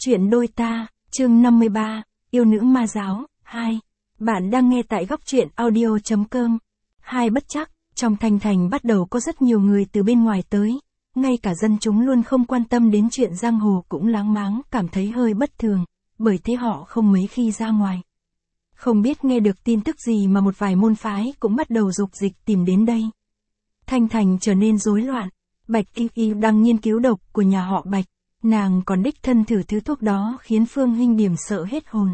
Chuyện đôi ta, chương 53, yêu nữ ma giáo, 2. Bạn đang nghe tại góc truyện audio.com. Hai bất chắc, trong Thanh Thành bắt đầu có rất nhiều người từ bên ngoài tới. Ngay cả dân chúng luôn không quan tâm đến chuyện giang hồ cũng láng máng cảm thấy hơi bất thường, bởi thế họ không mấy khi ra ngoài. Không biết nghe được tin tức gì mà một vài môn phái cũng bắt đầu dục dịch tìm đến đây. Thanh Thành trở nên rối loạn. Bạch Y Y đang nghiên cứu độc của nhà họ Bạch. Nàng còn đích thân thử thứ thuốc đó khiến Phương Hinh Điềm sợ hết hồn.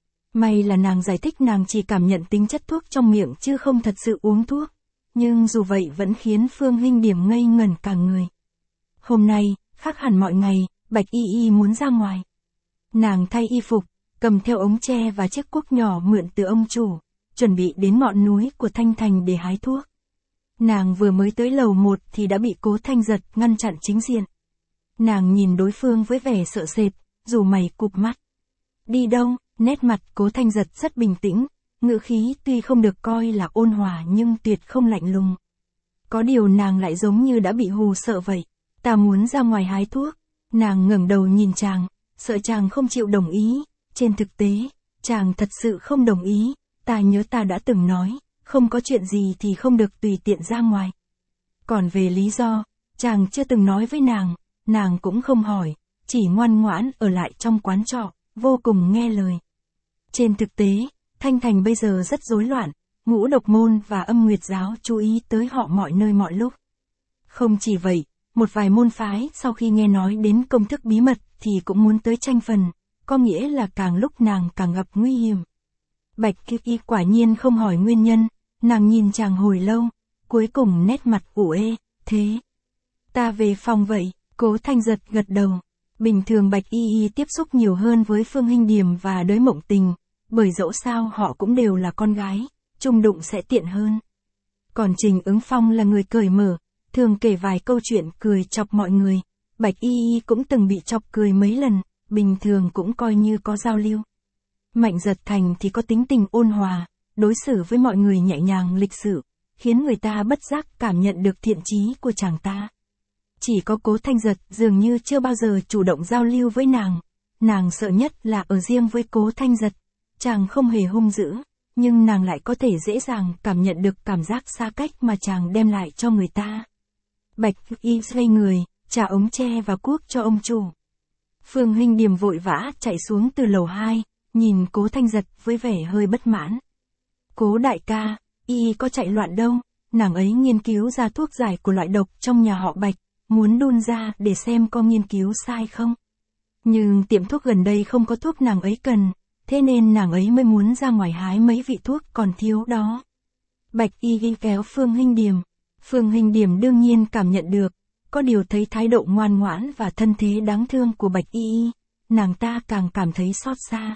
May là nàng giải thích nàng chỉ cảm nhận tính chất thuốc trong miệng chứ không thật sự uống thuốc. Nhưng dù vậy vẫn khiến Phương Hinh Điềm ngây ngẩn cả người. Hôm nay, khác hẳn mọi ngày, Bạch Y Y muốn ra ngoài. Nàng thay y phục, cầm theo ống tre và chiếc cuốc nhỏ mượn từ ông chủ, chuẩn bị đến ngọn núi của Thanh Thành để hái thuốc. Nàng vừa mới tới lầu 1 thì đã bị Cố Thanh Giật ngăn chặn chính diện. Nàng nhìn đối phương với vẻ sợ sệt, rủ mày cụp mắt. Đi đâu? Nét mặt Cố Thanh Giật rất bình tĩnh, ngữ khí tuy không được coi là ôn hòa nhưng tuyệt không lạnh lùng. Có điều nàng lại giống như đã bị hù sợ vậy. Ta muốn ra ngoài hái thuốc. Nàng ngẩng đầu nhìn chàng, sợ chàng không chịu đồng ý. Trên thực tế, chàng thật sự không đồng ý. Ta nhớ ta đã từng nói, không có chuyện gì thì không được tùy tiện ra ngoài. Còn về lý do, chàng chưa từng nói với nàng cũng không hỏi, chỉ ngoan ngoãn ở lại trong quán trọ, vô cùng nghe lời. Trên thực tế, Thanh Thành bây giờ rất rối loạn, Ngũ Độc Môn và Âm Nguyệt Giáo chú ý tới họ mọi nơi mọi lúc. Không chỉ vậy, một vài môn phái sau khi nghe nói đến công thức bí mật thì cũng muốn tới tranh phần, có nghĩa là càng lúc nàng càng gặp nguy hiểm. Bạch Y quả nhiên không hỏi nguyên nhân, nàng nhìn chàng hồi lâu, cuối cùng nét mặt ủ ê, thế. Ta về phòng vậy. Cố Thanh Giật gật đầu. Bình thường Bạch Y tiếp xúc nhiều hơn với Phương Hinh Điềm và Đới Mộng Tình, bởi dẫu sao họ cũng đều là con gái, chung đụng sẽ tiện hơn. Còn Trình Ứng Phong là người cởi mở, thường kể vài câu chuyện cười chọc mọi người. Bạch Y cũng từng bị chọc cười mấy lần, bình thường cũng coi như có giao lưu. Mạnh Giật Thành thì có tính tình ôn hòa, đối xử với mọi người nhẹ nhàng lịch sự, khiến người ta bất giác cảm nhận được thiện chí của chàng ta. Chỉ có Cố Thanh Giật dường như chưa bao giờ chủ động giao lưu với nàng sợ nhất là ở riêng với Cố Thanh Giật, chàng không hề hung dữ, nhưng nàng lại có thể dễ dàng cảm nhận được cảm giác xa cách mà chàng đem lại cho người ta. Bạch Y xoay người, trả ống tre và cuốc cho ông chủ. Phương Hinh Điềm vội vã chạy xuống từ lầu 2, nhìn Cố Thanh Giật với vẻ hơi bất mãn. Cố đại ca, Y có chạy loạn đâu, nàng ấy nghiên cứu ra thuốc giải của loại độc trong nhà họ Bạch. Muốn đun ra để xem có nghiên cứu sai không. Nhưng tiệm thuốc gần đây không có thuốc nàng ấy cần, thế nên nàng ấy mới muốn ra ngoài hái mấy vị thuốc còn thiếu đó. Bạch Y kéo Phương Hinh Điềm. Phương Hinh Điềm đương nhiên cảm nhận được, có điều thấy thái độ ngoan ngoãn và thân thế đáng thương của Bạch Y, nàng ta càng cảm thấy xót xa.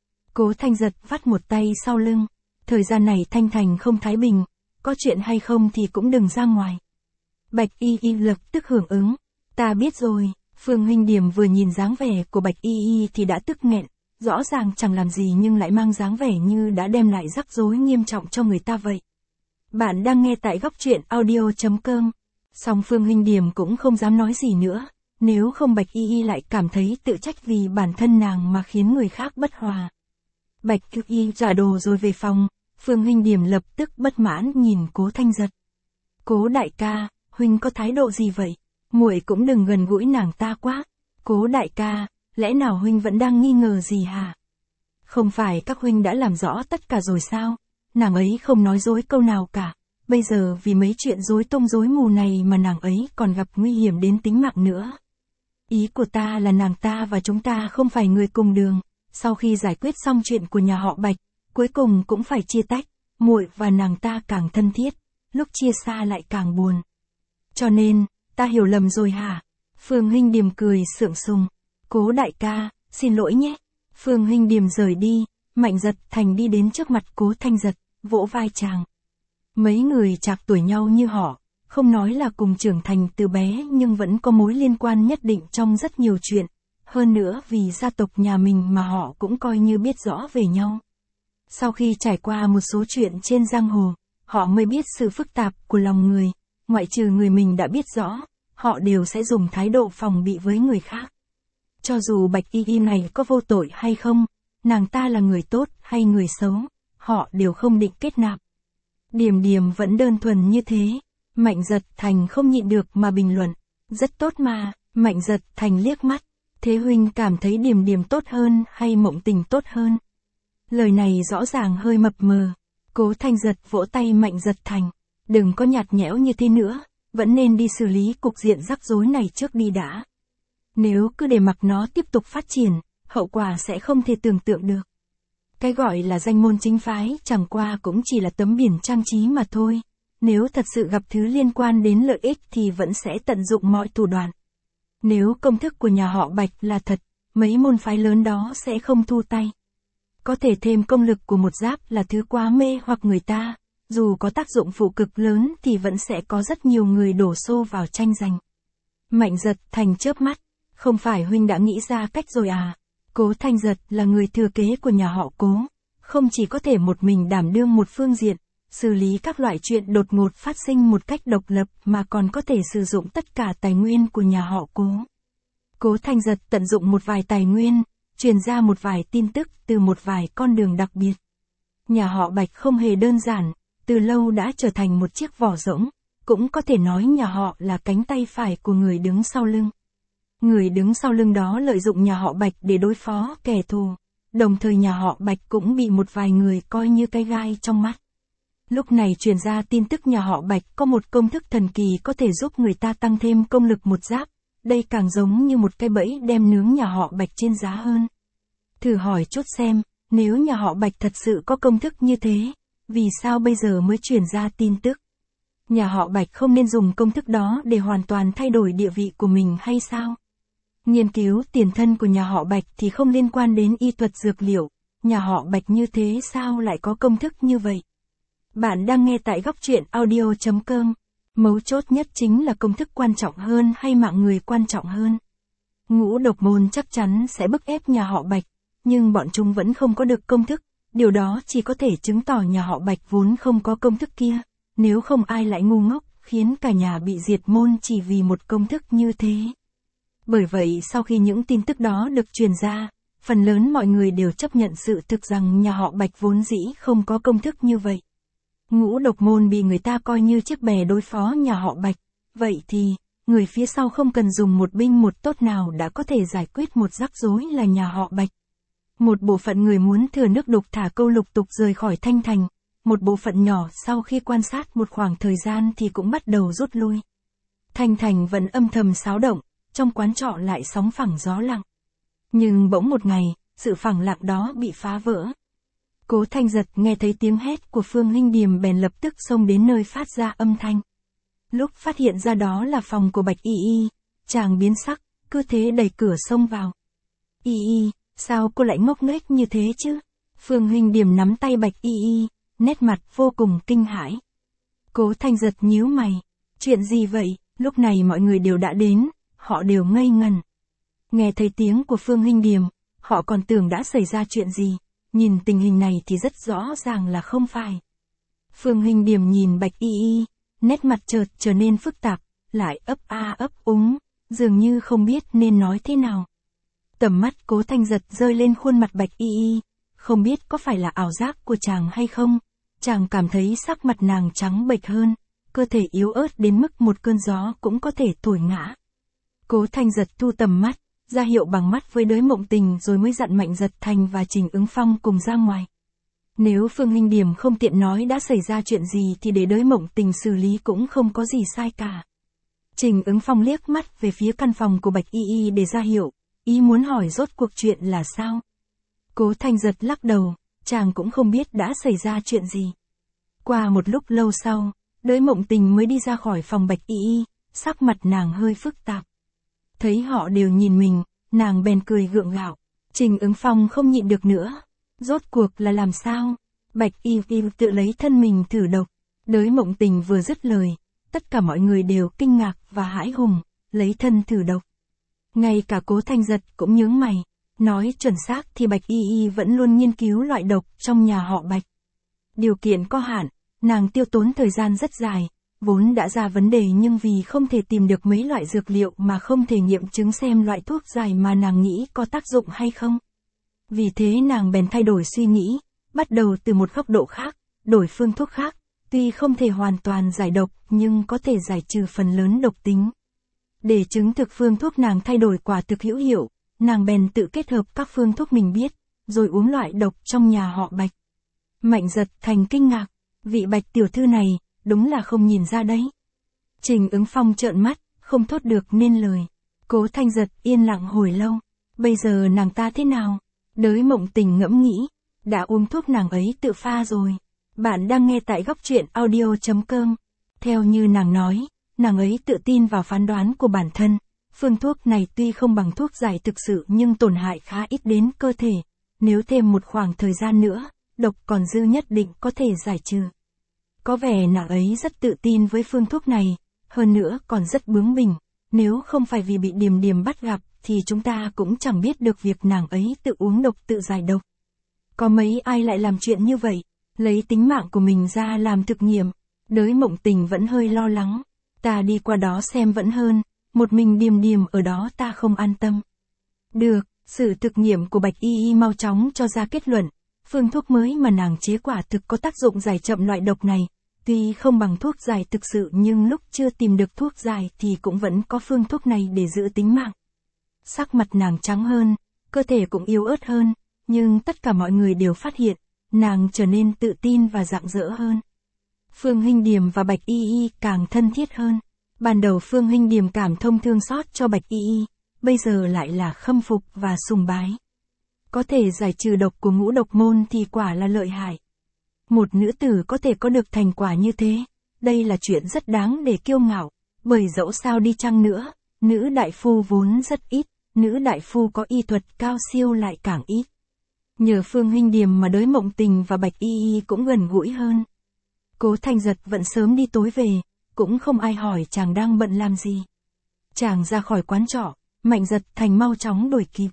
Cố Thanh Giật vắt một tay sau lưng. Thời gian này Thanh Thành không thái bình, có chuyện hay không thì cũng đừng ra ngoài. Bạch Y lập tức hưởng ứng. Ta biết rồi. Phương Hinh Điềm vừa nhìn dáng vẻ của Bạch Y thì đã tức nghẹn, rõ ràng chẳng làm gì nhưng lại mang dáng vẻ như đã đem lại rắc rối nghiêm trọng cho người ta vậy. Bạn đang nghe tại góc truyện audio.com. Song Phương Hinh Điềm cũng không dám nói gì nữa, nếu không Bạch Y lại cảm thấy tự trách vì bản thân nàng mà khiến người khác bất hòa. Bạch Y trả đồ rồi về phòng, Phương Hinh Điềm lập tức bất mãn nhìn Cố Thanh Giật. Cố đại ca, huynh có thái độ gì vậy? Muội cũng đừng gần gũi nàng ta quá. Cố đại ca, lẽ nào huynh vẫn đang nghi ngờ gì hả? Không phải các huynh đã làm rõ tất cả rồi sao? Nàng ấy không nói dối câu nào cả. Bây giờ vì mấy chuyện rối tung rối mù này mà nàng ấy còn gặp nguy hiểm đến tính mạng nữa. Ý của ta là nàng ta và chúng ta không phải người cùng đường. Sau khi giải quyết xong chuyện của nhà họ Bạch, cuối cùng cũng phải chia tách. Muội và nàng ta càng thân thiết, lúc chia xa lại càng buồn. Cho nên, ta hiểu lầm rồi hả? Phương Hinh Điềm cười sượng sùng. Cố đại ca, xin lỗi nhé. Phương Hinh Điềm rời đi, Mạnh Giật Thành đi đến trước mặt Cố Thanh Giật, vỗ vai chàng. Mấy người trạc tuổi nhau như họ, không nói là cùng trưởng thành từ bé nhưng vẫn có mối liên quan nhất định trong rất nhiều chuyện. Hơn nữa vì gia tộc nhà mình mà họ cũng coi như biết rõ về nhau. Sau khi trải qua một số chuyện trên giang hồ, họ mới biết sự phức tạp của lòng người. Ngoại trừ người mình đã biết rõ, họ đều sẽ dùng thái độ phòng bị với người khác. Cho dù Bạch Y Y này có vô tội hay không, nàng ta là người tốt hay người xấu, họ đều không định kết nạp. Điềm Điềm vẫn đơn thuần như thế. Mạnh Dật Thành không nhịn được mà bình luận. Rất tốt mà. Mạnh Dật Thành liếc mắt. Thế huynh cảm thấy Điềm Điềm tốt hơn hay Mộng Tình tốt hơn? Lời này rõ ràng hơi mập mờ. Cố Thanh Giật vỗ tay Mạnh Dật Thành. Đừng có nhạt nhẽo như thế nữa, vẫn nên đi xử lý cục diện rắc rối này trước đi đã. Nếu cứ để mặc nó tiếp tục phát triển, hậu quả sẽ không thể tưởng tượng được. Cái gọi là danh môn chính phái chẳng qua cũng chỉ là tấm biển trang trí mà thôi. Nếu thật sự gặp thứ liên quan đến lợi ích thì vẫn sẽ tận dụng mọi thủ đoạn. Nếu công thức của nhà họ Bạch là thật, mấy môn phái lớn đó sẽ không thu tay. Có thể thêm công lực của một giáp là thứ quá mê hoặc người ta, dù có tác dụng phụ cực lớn thì vẫn sẽ có rất nhiều người đổ xô vào tranh giành. Mạnh Dật Thành chớp mắt, không phải huynh đã nghĩ ra cách rồi à? Cố Thanh Giật là người thừa kế của nhà họ Cố, không chỉ có thể một mình đảm đương một phương diện, xử lý các loại chuyện đột ngột phát sinh một cách độc lập mà còn có thể sử dụng tất cả tài nguyên của nhà họ Cố. Cố Thanh Giật tận dụng một vài tài nguyên, truyền ra một vài tin tức từ một vài con đường đặc biệt. Nhà họ Bạch không hề đơn giản, từ lâu đã trở thành một chiếc vỏ rỗng, cũng có thể nói nhà họ là cánh tay phải của người đứng sau lưng. Người đứng sau lưng đó lợi dụng nhà họ Bạch để đối phó kẻ thù, đồng thời nhà họ Bạch cũng bị một vài người coi như cái gai trong mắt. Lúc này truyền ra tin tức nhà họ Bạch có một công thức thần kỳ có thể giúp người ta tăng thêm công lực một giáp, đây càng giống như một cái bẫy đem nướng nhà họ Bạch trên giá hơn. Thử hỏi chút xem, nếu nhà họ Bạch thật sự có công thức như thế, vì sao bây giờ mới truyền ra tin tức? Nhà họ Bạch không nên dùng công thức đó để hoàn toàn thay đổi địa vị của mình hay sao? Nghiên cứu tiền thân của nhà họ Bạch thì không liên quan đến y thuật dược liệu, nhà họ Bạch như thế sao lại có công thức như vậy? Bạn đang nghe tại góc truyện audio.com. Mấu chốt nhất chính là công thức quan trọng hơn hay mạng người quan trọng hơn. Ngũ độc môn chắc chắn sẽ bức ép nhà họ Bạch, nhưng bọn chúng vẫn không có được công thức, điều đó chỉ có thể chứng tỏ nhà họ Bạch vốn không có công thức kia, nếu không ai lại ngu ngốc, khiến cả nhà bị diệt môn chỉ vì một công thức như thế. Bởi vậy sau khi những tin tức đó được truyền ra, phần lớn mọi người đều chấp nhận sự thực rằng nhà họ Bạch vốn dĩ không có công thức như vậy. Ngũ độc môn bị người ta coi như chiếc bè đối phó nhà họ Bạch, vậy thì, người phía sau không cần dùng một binh một tốt nào đã có thể giải quyết một rắc rối là nhà họ Bạch. Một bộ phận người muốn thừa nước đục thả câu lục tục rời khỏi Thanh Thành, một bộ phận nhỏ sau khi quan sát một khoảng thời gian thì cũng bắt đầu rút lui. Thanh Thành vẫn âm thầm xáo động, trong quán trọ lại sóng phẳng gió lặng. Nhưng bỗng một ngày, sự phẳng lặng đó bị phá vỡ. Cố Thanh Giật nghe thấy tiếng hét của Phương Hinh Điềm bèn lập tức xông đến nơi phát ra âm thanh. Lúc phát hiện ra đó là phòng của Bạch Y Y, chàng biến sắc, cứ thế đẩy cửa xông vào. Y Y, sao cô lại ngốc nghếch như thế chứ? Phương Hinh Điềm nắm tay Bạch Y Y, nét mặt vô cùng kinh hãi. Cố Thanh Giật nhíu mày, chuyện gì vậy? Lúc này mọi người đều đã đến, họ đều ngây ngần. Nghe thấy tiếng của Phương Hinh Điềm, họ còn tưởng đã xảy ra chuyện gì, nhìn tình hình này thì rất rõ ràng là không phải. Phương Hinh Điềm nhìn Bạch Y Y, nét mặt chợt trở nên phức tạp, lại ấp a ấp úng, dường như không biết nên nói thế nào. Tầm mắt Cố Thanh Giật rơi lên khuôn mặt Bạch Y Y, không biết có phải là ảo giác của chàng hay không, chàng cảm thấy sắc mặt nàng trắng bệch hơn, cơ thể yếu ớt đến mức một cơn gió cũng có thể thổi ngã. Cố Thanh Giật thu tầm mắt, ra hiệu bằng mắt với Đới Mộng Tình rồi mới dặn Mạnh Dật Thành và Trình Ứng Phong cùng ra ngoài. Nếu Phương Hinh Điềm không tiện nói đã xảy ra chuyện gì thì để Đới Mộng Tình xử lý cũng không có gì sai cả. Trình Ứng Phong liếc mắt về phía căn phòng của Bạch Y Y để ra hiệu, ý muốn hỏi rốt cuộc chuyện là sao. Cố Thanh Giật lắc đầu, chàng cũng không biết đã xảy ra chuyện gì. Qua một lúc lâu sau, Đới Mộng Tình mới đi ra khỏi phòng Bạch Y Y, sắc mặt nàng hơi phức tạp. Thấy họ đều nhìn mình, nàng bèn cười gượng gạo. Trình Ứng Phong không nhịn được nữa. Rốt cuộc là làm sao? Bạch Y Y tự lấy thân mình thử độc. Đới Mộng Tình vừa dứt lời, tất cả mọi người đều kinh ngạc và hãi hùng, lấy thân thử độc. Ngay cả Cố Thanh Giật cũng nhướng mày, nói chuẩn xác thì Bạch Y Y vẫn luôn nghiên cứu loại độc trong nhà họ Bạch. Điều kiện có hạn, nàng tiêu tốn thời gian rất dài, vốn đã ra vấn đề nhưng vì không thể tìm được mấy loại dược liệu mà không thể nghiệm chứng xem loại thuốc giải mà nàng nghĩ có tác dụng hay không. Vì thế nàng bèn thay đổi suy nghĩ, bắt đầu từ một góc độ khác, đổi phương thuốc khác, tuy không thể hoàn toàn giải độc nhưng có thể giải trừ phần lớn độc tính. Để chứng thực phương thuốc nàng thay đổi quả thực hữu hiệu, nàng bèn tự kết hợp các phương thuốc mình biết, rồi uống loại độc trong nhà họ Bạch. Mạnh Giật Thành kinh ngạc, vị Bạch tiểu thư này, đúng là không nhìn ra đấy. Trình Ứng Phong trợn mắt, không thốt được nên lời. Cố Thanh Giật yên lặng hồi lâu, bây giờ nàng ta thế nào? Đới Mộng Tình ngẫm nghĩ, đã uống thuốc nàng ấy tự pha rồi. Bạn đang nghe tại góc truyện audio.com. Theo như nàng nói, nàng ấy tự tin vào phán đoán của bản thân. Phương thuốc này tuy không bằng thuốc giải thực sự nhưng tổn hại khá ít đến cơ thể. Nếu thêm một khoảng thời gian nữa, độc còn dư nhất định có thể giải trừ. Có vẻ nàng ấy rất tự tin với phương thuốc này, hơn nữa còn rất bướng bỉnh. Nếu không phải vì bị Điềm Điềm bắt gặp, thì chúng ta cũng chẳng biết được việc nàng ấy tự uống độc tự giải độc. Có mấy ai lại làm chuyện như vậy, lấy tính mạng của mình ra làm thực nghiệm. Đới Mộng Tình vẫn hơi lo lắng, ta đi qua đó xem vẫn hơn, một mình Điềm Điềm ở đó ta không an tâm. Được, sự thực nghiệm của Bạch Y Y mau chóng cho ra kết luận, phương thuốc mới mà nàng chế quả thực có tác dụng giải chậm loại độc này. Tuy không bằng thuốc giải thực sự nhưng lúc chưa tìm được thuốc giải thì cũng vẫn có phương thuốc này để giữ tính mạng. Sắc mặt nàng trắng hơn, cơ thể cũng yếu ớt hơn, nhưng tất cả mọi người đều phát hiện, nàng trở nên tự tin và rạng rỡ hơn. Phương Hinh Điềm và Bạch Y Y càng thân thiết hơn. Ban đầu Phương Hinh Điềm cảm thông thương xót cho Bạch Y Y, bây giờ lại là khâm phục và sùng bái. Có thể giải trừ độc của Ngũ Độc Môn thì quả là lợi hại. Một nữ tử có thể có được thành quả như thế, đây là chuyện rất đáng để kiêu ngạo, bởi dẫu sao đi chăng nữa, nữ đại phu vốn rất ít, nữ đại phu có y thuật cao siêu lại càng ít. Nhờ Phương Hinh Điềm mà Đới Mộng Tình và Bạch Y Y cũng gần gũi hơn. Cố Thanh Giật vẫn sớm đi tối về, cũng không ai hỏi chàng đang bận làm gì. Chàng ra khỏi quán trọ, Mạnh Giật Thành mau chóng đuổi kịp.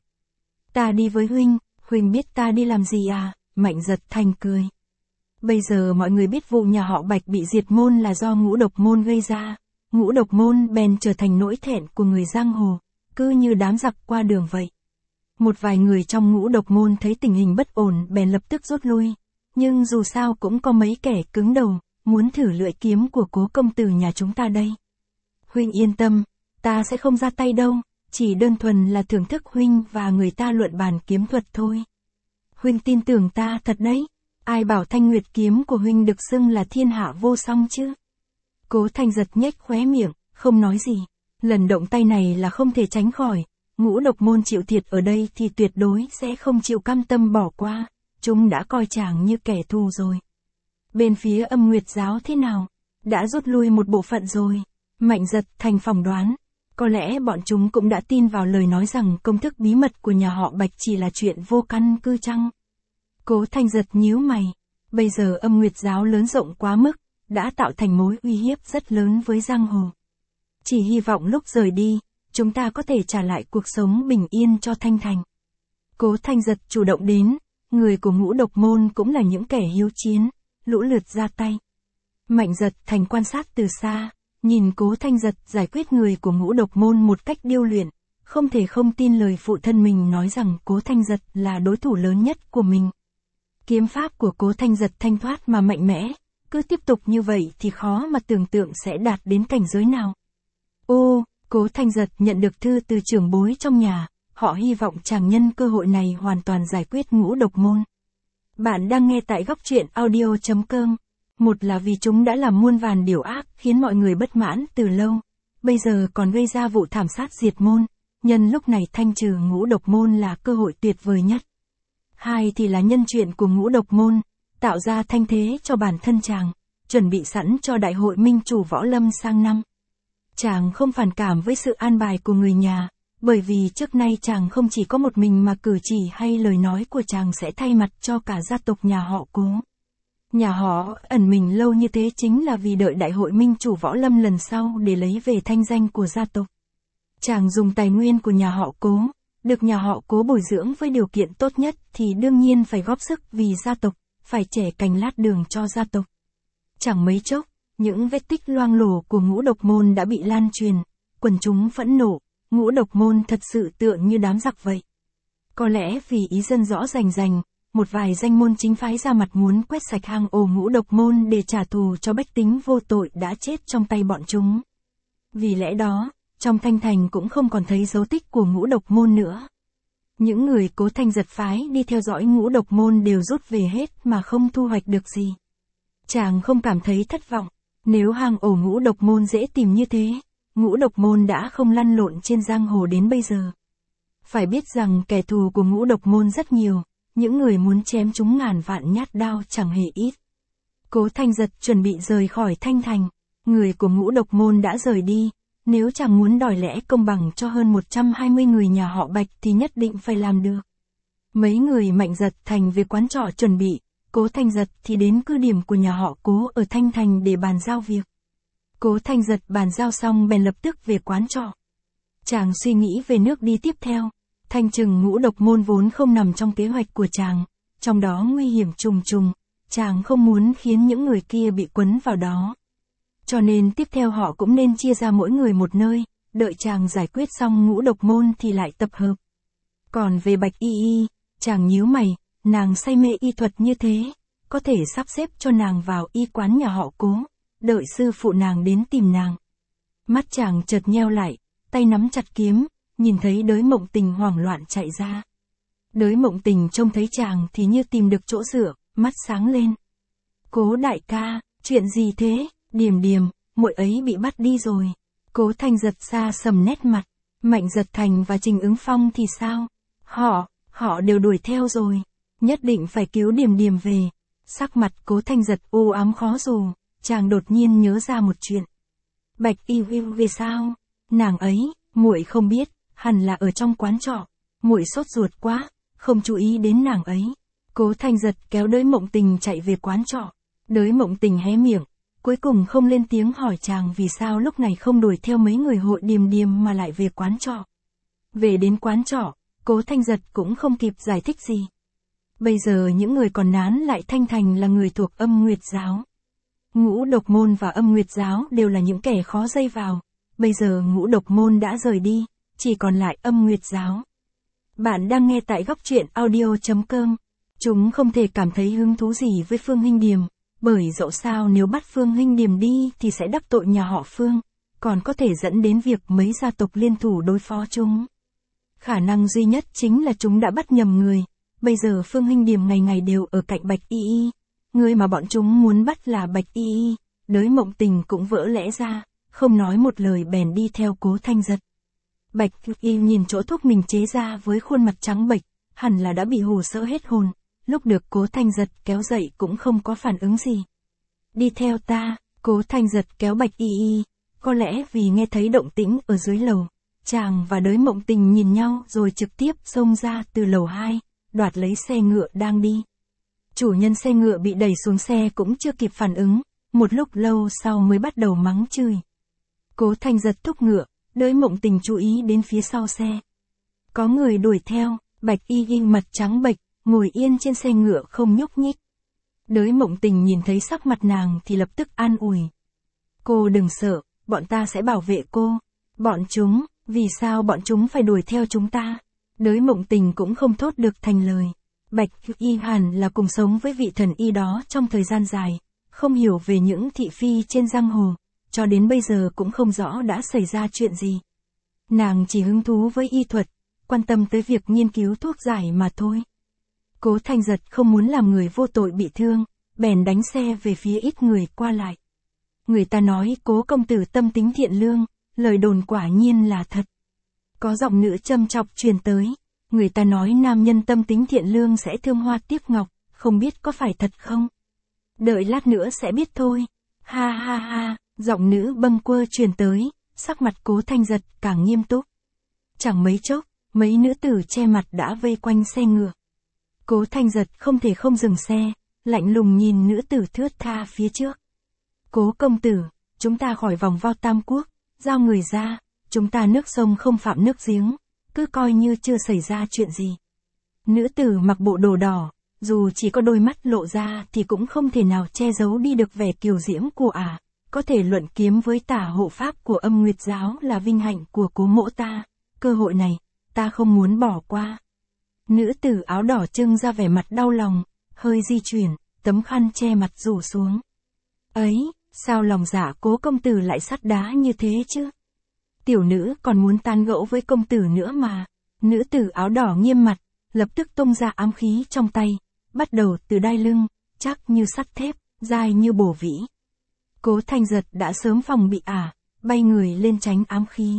Ta đi với huynh, huynh biết ta đi làm gì à? Mạnh Giật Thành cười. Bây giờ mọi người biết vụ nhà họ Bạch bị diệt môn là do Ngũ Độc Môn gây ra. Ngũ Độc Môn bèn trở thành nỗi thẹn của người giang hồ, cứ như đám giặc qua đường vậy. Một vài người trong Ngũ Độc Môn thấy tình hình bất ổn bèn lập tức rút lui. Nhưng dù sao cũng có mấy kẻ cứng đầu, muốn thử lưỡi kiếm của Cố công tử nhà chúng ta đây. Huynh yên tâm, ta sẽ không ra tay đâu, chỉ đơn thuần là thưởng thức huynh và người ta luận bàn kiếm thuật thôi. Huynh tin tưởng ta thật đấy. Ai bảo Thanh Nguyệt kiếm của huynh được xưng là thiên hạ vô song chứ? Cố Thanh Giật nhếch khóe miệng, không nói gì. Lần động tay này là không thể tránh khỏi. Ngũ Độc Môn chịu thiệt ở đây thì tuyệt đối sẽ không chịu cam tâm bỏ qua. Chúng đã coi chàng như kẻ thù rồi. Bên phía Âm Nguyệt giáo thế nào? Đã rút lui một bộ phận rồi. Mạnh Giật Thành phỏng đoán. Có lẽ bọn chúng cũng đã tin vào lời nói rằng công thức bí mật của nhà họ Bạch chỉ là chuyện vô căn cứ chăng? Cố Thanh Giật nhíu mày. Bây giờ Âm Nguyệt giáo lớn rộng quá mức, đã tạo thành mối uy hiếp rất lớn với giang hồ. Chỉ hy vọng lúc rời đi, chúng ta có thể trả lại cuộc sống bình yên cho Thanh Thành. Cố Thanh Giật chủ động đến, người của Ngũ Độc Môn cũng là những kẻ hiếu chiến, lũ lượt ra tay. Mạnh Giật Thành quan sát từ xa, nhìn Cố Thanh Giật giải quyết người của Ngũ Độc Môn một cách điêu luyện, không thể không tin lời phụ thân mình nói rằng Cố Thanh Giật là đối thủ lớn nhất của mình. Kiếm pháp của Cố Thanh Giật thanh thoát mà mạnh mẽ, cứ tiếp tục như vậy thì khó mà tưởng tượng sẽ đạt đến cảnh giới nào. Ô, Cố Thanh Giật nhận được thư từ trưởng bối trong nhà, họ hy vọng chàng nhân cơ hội này hoàn toàn giải quyết Ngũ Độc Môn. Bạn đang nghe tại góc truyện audio.com. Một là vì chúng đã làm muôn vàn điều ác khiến mọi người bất mãn từ lâu, bây giờ còn gây ra vụ thảm sát diệt môn, nhân lúc này thanh trừ Ngũ Độc Môn là cơ hội tuyệt vời nhất. Hai thì là nhân chuyện của Ngũ Độc Môn, tạo ra thanh thế cho bản thân chàng, chuẩn bị sẵn cho đại hội minh chủ võ lâm sang năm. Chàng không phản cảm với sự an bài của người nhà, bởi vì trước nay chàng không chỉ có một mình mà cử chỉ hay lời nói của chàng sẽ thay mặt cho cả gia tộc nhà họ Cố. Nhà họ ẩn mình lâu như thế chính là vì đợi đại hội minh chủ võ lâm lần sau để lấy về thanh danh của gia tộc. Chàng dùng tài nguyên của nhà họ Cố, được nhà họ Cố bồi dưỡng với điều kiện tốt nhất thì đương nhiên phải góp sức vì gia tộc, phải chẻ cành lát đường cho gia tộc. Chẳng mấy chốc, Những vết tích loang lổ của Ngũ Độc Môn đã bị lan truyền, quần chúng phẫn nộ, Ngũ Độc Môn thật sự tựa như đám giặc vậy. Có lẽ vì ý dân rõ rành rành, một vài danh môn chính phái ra mặt muốn quét sạch hang ổ Ngũ Độc Môn để trả thù cho bách tính vô tội đã chết trong tay bọn chúng. Vì lẽ đó, trong Thanh Thành cũng không còn thấy dấu tích của Ngũ Độc Môn nữa. Những người Cố Thanh Giật phái đi theo dõi Ngũ Độc Môn đều rút về hết mà không thu hoạch được gì. Chàng không cảm thấy thất vọng, nếu hang ổ Ngũ Độc Môn dễ tìm như thế, Ngũ Độc Môn đã không lăn lộn trên giang hồ đến bây giờ. Phải biết rằng kẻ thù của Ngũ Độc Môn rất nhiều, những người muốn chém chúng ngàn vạn nhát đao chẳng hề ít. Cố Thanh Giật chuẩn bị rời khỏi Thanh Thành, người của Ngũ Độc Môn đã rời đi, nếu chàng muốn đòi lẽ công bằng cho hơn 120 người nhà họ Bạch thì nhất định phải làm được. Mấy người Mạnh Giật Thành về quán trọ chuẩn bị, Cố Thanh Giật thì đến cứ điểm của nhà họ Cố ở Thanh Thành để bàn giao việc. Cố Thanh Giật bàn giao xong bèn lập tức về quán trọ. Chàng suy nghĩ về nước đi tiếp theo. Thanh trừng Ngũ Độc Môn vốn không nằm trong kế hoạch của chàng, trong đó nguy hiểm trùng trùng, chàng không muốn khiến những người kia bị quấn vào đó. Cho nên tiếp theo họ cũng nên chia ra mỗi người một nơi, đợi chàng giải quyết xong Ngũ Độc Môn thì lại tập hợp. Còn về Bạch Y Y, chàng nhíu mày, nàng say mê y thuật như thế, có thể sắp xếp cho nàng vào y quán nhà họ Cố, đợi sư phụ nàng đến tìm nàng. Mắt chàng chợt nheo lại, tay nắm chặt kiếm, nhìn thấy Đới Mộng Tình hoảng loạn chạy ra. Đới Mộng Tình trông thấy chàng thì như tìm được chỗ dựa, mắt sáng lên. Cố đại ca, chuyện gì thế? Điềm Điềm, muội ấy bị bắt đi rồi. Cố Thanh Giật xa sầm nét mặt. Mạnh Giật Thành và Trình Ứng Phong thì sao? Họ đều đuổi theo rồi. Nhất định phải cứu Điềm Điềm về. Sắc mặt Cố Thanh Giật u ám khó dù, chàng đột nhiên nhớ ra một chuyện. Bạch Y Y về sao? Nàng ấy, muội không biết, hẳn là ở trong quán trọ. Muội sốt ruột quá, không chú ý đến nàng ấy. Cố Thanh Giật kéo Đới Mộng Tình chạy về quán trọ. Đới Mộng Tình hé miệng, cuối cùng không lên tiếng hỏi chàng vì sao lúc này không đuổi theo mấy người hội Điềm Điềm mà lại về quán trọ. Về đến quán trọ, Cố Thanh Giật cũng không kịp giải thích gì. Bây giờ những người còn nán lại Thanh Thành là người thuộc Âm Nguyệt Giáo. Ngũ Độc Môn và Âm Nguyệt Giáo đều là những kẻ khó dây vào. Bây giờ Ngũ Độc Môn đã rời đi, chỉ còn lại Âm Nguyệt Giáo. Bạn đang nghe tại Góc Truyện Audio.com. Chúng không thể cảm thấy hứng thú gì với Phương Hinh Điềm, bởi dẫu sao nếu bắt Phương Hinh Điềm đi thì sẽ đắc tội nhà họ Phương, còn có thể dẫn đến việc mấy gia tộc liên thủ đối phó chúng. Khả năng duy nhất chính là chúng đã bắt nhầm người. Bây giờ Phương Hinh Điềm ngày ngày đều ở cạnh Bạch Y Y. Người mà bọn chúng muốn bắt là Bạch Y Y. Đới Mộng Tình cũng vỡ lẽ ra, không nói một lời bèn đi theo Cố Thanh Giật. Bạch Y nhìn chỗ thuốc mình chế ra với khuôn mặt trắng bệch, hẳn là đã bị hù sợ hết hồn, lúc được Cố Thanh Giật kéo dậy cũng không có phản ứng gì. Đi theo ta, Cố Thanh Giật kéo Bạch Y Y, có lẽ vì nghe thấy động tĩnh ở dưới lầu, chàng và Đới Mộng Tình nhìn nhau rồi trực tiếp xông ra từ lầu 2, đoạt lấy xe ngựa đang đi. Chủ nhân xe ngựa bị đẩy xuống xe cũng chưa kịp phản ứng, một lúc lâu sau mới bắt đầu mắng chửi. Cố Thanh Giật thúc ngựa, Đới Mộng Tình chú ý đến phía sau xe. Có người đuổi theo, Bạch Y Y mặt trắng bệch, ngồi yên trên xe ngựa không nhúc nhích. Đới Mộng Tình nhìn thấy sắc mặt nàng thì lập tức an ủi. Cô đừng sợ, bọn ta sẽ bảo vệ cô. Bọn chúng, vì sao bọn chúng phải đuổi theo chúng ta? Đới Mộng Tình cũng không thốt được thành lời. Bạch Y hẳn là cùng sống với vị thần y đó trong thời gian dài, không hiểu về những thị phi trên giang hồ, cho đến bây giờ cũng không rõ đã xảy ra chuyện gì. Nàng chỉ hứng thú với y thuật, quan tâm tới việc nghiên cứu thuốc giải mà thôi. Cố Thanh Giật không muốn làm người vô tội bị thương, bèn đánh xe về phía ít người qua lại. Người ta nói Cố công tử tâm tính thiện lương, lời đồn quả nhiên là thật. Có giọng nữ châm chọc truyền tới, người ta nói nam nhân tâm tính thiện lương sẽ thương hoa tiếc ngọc, không biết có phải thật không? Đợi lát nữa sẽ biết thôi. Ha ha ha, giọng nữ bâng quơ truyền tới, sắc mặt Cố Thanh Giật càng nghiêm túc. Chẳng mấy chốc, mấy nữ tử che mặt đã vây quanh xe ngựa. Cố Thanh Giật không thể không dừng xe, lạnh lùng nhìn nữ tử thướt tha phía trước. Cố công tử, chúng ta khỏi vòng vo Tam Quốc, giao người ra, chúng ta nước sông không phạm nước giếng, cứ coi như chưa xảy ra chuyện gì. Nữ tử mặc bộ đồ đỏ, dù chỉ có đôi mắt lộ ra thì cũng không thể nào che giấu đi được vẻ kiều diễm của ả, có thể luận kiếm với tả hộ pháp của Âm Nguyệt giáo là vinh hạnh của cố mỗ ta, cơ hội này, ta không muốn bỏ qua. Nữ tử áo đỏ trưng ra vẻ mặt đau lòng, hơi di chuyển, tấm khăn che mặt rủ xuống. Ấy, sao lòng dạ Cố công tử lại sắt đá như thế chứ? Tiểu nữ còn muốn tán gẫu với công tử nữa mà. Nữ tử áo đỏ nghiêm mặt, lập tức tung ra ám khí trong tay, bắt đầu từ đai lưng, chắc như sắt thép, dài như bổ vĩ. Cố Thanh Giật đã sớm phòng bị bay người lên tránh ám khí.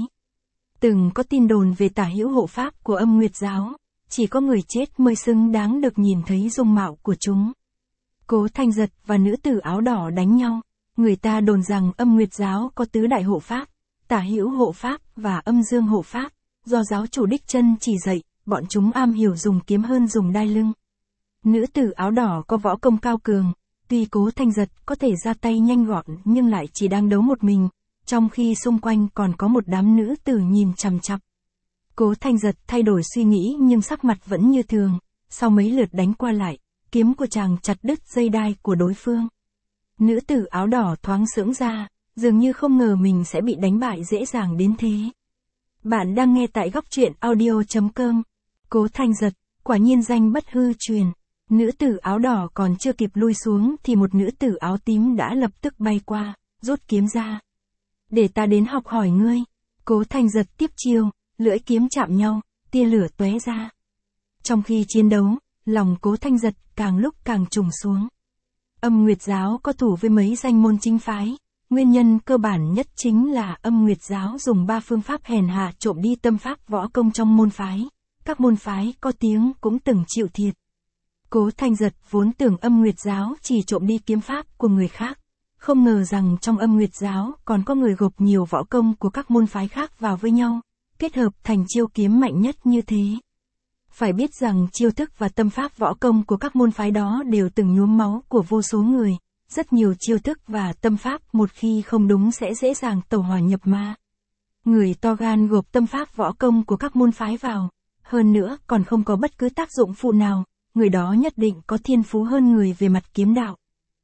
Từng có tin đồn về tả hữu hộ pháp của Âm Nguyệt giáo, chỉ có người chết mới xứng đáng được nhìn thấy dung mạo của chúng. Cố Thanh Giật và nữ tử áo đỏ đánh nhau, người ta đồn rằng Âm Nguyệt giáo có tứ đại hộ pháp, tả hữu hộ pháp và âm dương hộ pháp, do giáo chủ đích chân chỉ dạy, bọn chúng am hiểu dùng kiếm hơn dùng đai lưng. Nữ tử áo đỏ có võ công cao cường, tuy Cố Thanh Giật có thể ra tay nhanh gọn nhưng lại chỉ đang đấu một mình, trong khi xung quanh còn có một đám nữ tử nhìn chằm chằm. Cố Thanh Giật thay đổi suy nghĩ nhưng sắc mặt vẫn như thường, sau mấy lượt đánh qua lại, kiếm của chàng chặt đứt dây đai của đối phương. Nữ tử áo đỏ thoáng sững ra, dường như không ngờ mình sẽ bị đánh bại dễ dàng đến thế. Bạn đang nghe tại góc truyện audio.com. Cố Thanh Giật, quả nhiên danh bất hư truyền. Nữ tử áo đỏ còn chưa kịp lui xuống thì một nữ tử áo tím đã lập tức bay qua, rút kiếm ra. Để ta đến học hỏi ngươi. Cố Thanh Giật tiếp chiêu, lưỡi kiếm chạm nhau, tia lửa tóe ra. Trong khi chiến đấu, lòng Cố Thanh Giật càng lúc càng trùng xuống. Âm Nguyệt giáo có thủ với mấy danh môn chính phái. Nguyên nhân cơ bản nhất chính là Âm Nguyệt giáo dùng 3 phương pháp hèn hạ trộm đi tâm pháp võ công trong môn phái. Các môn phái có tiếng cũng từng chịu thiệt. Cố Thanh Giật vốn tưởng Âm Nguyệt giáo chỉ trộm đi kiếm pháp của người khác. Không ngờ rằng trong Âm Nguyệt giáo còn có người gộp nhiều võ công của các môn phái khác vào với nhau, kết hợp thành chiêu kiếm mạnh nhất như thế. Phải biết rằng chiêu thức và tâm pháp võ công của các môn phái đó đều từng nhuốm máu của vô số người. Rất nhiều chiêu thức và tâm pháp một khi không đúng sẽ dễ dàng tẩu hỏa nhập ma. Người to gan gộp tâm pháp võ công của các môn phái vào, hơn nữa còn không có bất cứ tác dụng phụ nào, người đó nhất định có thiên phú hơn người về mặt kiếm đạo.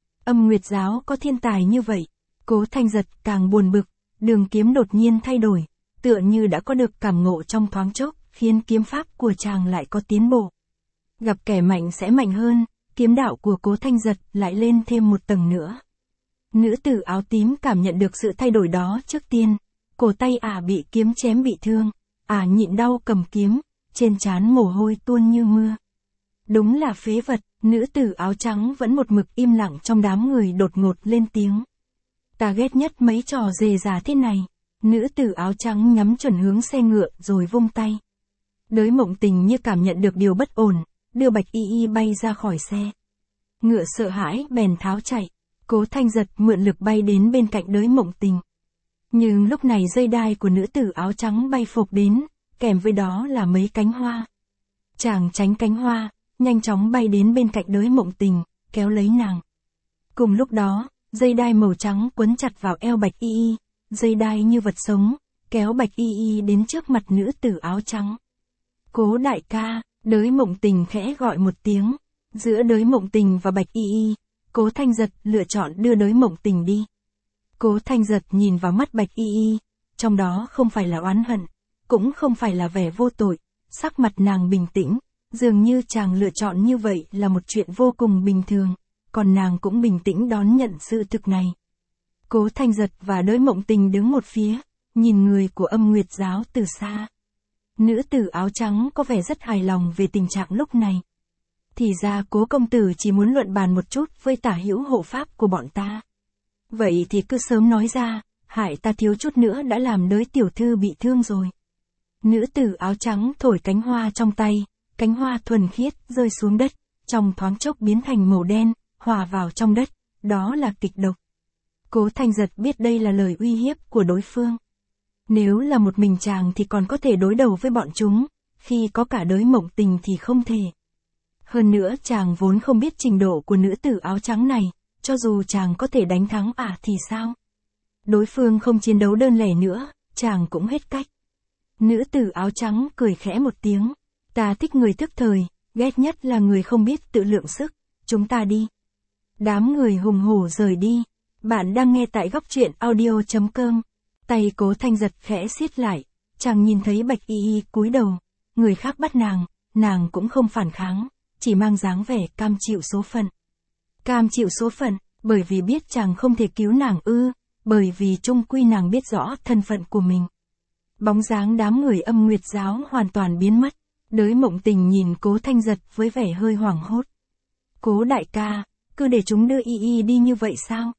Âm Nguyệt giáo có thiên tài như vậy, Cố Thanh Giật càng buồn bực, đường kiếm đột nhiên thay đổi, tựa như đã có được cảm ngộ trong thoáng chốc, khiến kiếm pháp của chàng lại có tiến bộ. Gặp kẻ mạnh sẽ mạnh hơn, kiếm đạo của Cố Thanh Giật lại lên thêm một tầng nữa. Nữ tử áo tím cảm nhận được sự thay đổi đó trước tiên, cổ tay bị kiếm chém bị thương, nhịn đau cầm kiếm, trên trán mồ hôi tuôn như mưa. Đúng là phế vật, nữ tử áo trắng vẫn một mực im lặng trong đám người đột ngột lên tiếng. Ta ghét nhất mấy trò dề dà thế này. Nữ tử áo trắng nhắm chuẩn hướng xe ngựa rồi vung tay. Đới Mộng Tình như cảm nhận được điều bất ổn, đưa Bạch Y Y bay ra khỏi xe. Ngựa sợ hãi bèn tháo chạy, Cố Thanh Giật mượn lực bay đến bên cạnh Đới Mộng Tình. Nhưng lúc này dây đai của nữ tử áo trắng bay phộp đến, kèm với đó là mấy cánh hoa. Chàng tránh cánh hoa, nhanh chóng bay đến bên cạnh Đới Mộng Tình, kéo lấy nàng. Cùng lúc đó, dây đai màu trắng quấn chặt vào eo Bạch Y Y, dây đai như vật sống, kéo Bạch Y Y đến trước mặt nữ tử áo trắng. Cố đại ca, Đới Mộng Tình khẽ gọi một tiếng. Giữa Đới Mộng Tình và Bạch Y Y, Cố Thanh Giật lựa chọn đưa Đới Mộng Tình đi. Cố Thanh Giật nhìn vào mắt Bạch Y Y, trong đó không phải là oán hận, cũng không phải là vẻ vô tội, sắc mặt nàng bình tĩnh, dường như chàng lựa chọn như vậy là một chuyện vô cùng bình thường, còn nàng cũng bình tĩnh đón nhận sự thực này. Cố Thanh Giật và Đới Mộng Tình đứng một phía, nhìn người của Âm Nguyệt giáo từ xa. Nữ tử áo trắng có vẻ rất hài lòng về tình trạng lúc này. Thì ra Cố công tử chỉ muốn luận bàn một chút với tả hữu hộ pháp của bọn ta. Vậy thì cứ sớm nói ra, hại ta thiếu chút nữa đã làm Đới tiểu thư bị thương rồi. Nữ tử áo trắng thổi cánh hoa trong tay, cánh hoa thuần khiết rơi xuống đất, trong thoáng chốc biến thành màu đen, hòa vào trong đất, đó là kịch độc. Cố Thanh Giật biết đây là lời uy hiếp của đối phương. Nếu là một mình chàng thì còn có thể đối đầu với bọn chúng, khi có cả Đới Mộng Tình thì không thể. Hơn nữa chàng vốn không biết trình độ của nữ tử áo trắng này, cho dù chàng có thể đánh thắng thì sao? Đối phương không chiến đấu đơn lẻ nữa, chàng cũng hết cách. Nữ tử áo trắng cười khẽ một tiếng. Ta thích người thức thời, ghét nhất là người không biết tự lượng sức, chúng ta đi. Đám người hùng hổ rời đi, Bạn đang nghe tại góc truyện audio.com. Tay Cố Thanh Giật khẽ siết lại, chàng nhìn thấy Bạch Y Y cúi đầu, người khác bắt nàng cũng không phản kháng, chỉ mang dáng vẻ cam chịu số phận. Cam chịu số phận, bởi vì biết chàng không thể cứu nàng ư, bởi vì chung quy nàng biết rõ thân phận của mình. Bóng dáng đám người Âm Nguyệt giáo hoàn toàn biến mất, Đới Mộng Tình nhìn Cố Thanh Giật với vẻ hơi hoảng hốt. Cố đại ca, cứ để chúng đưa Y Y đi như vậy sao?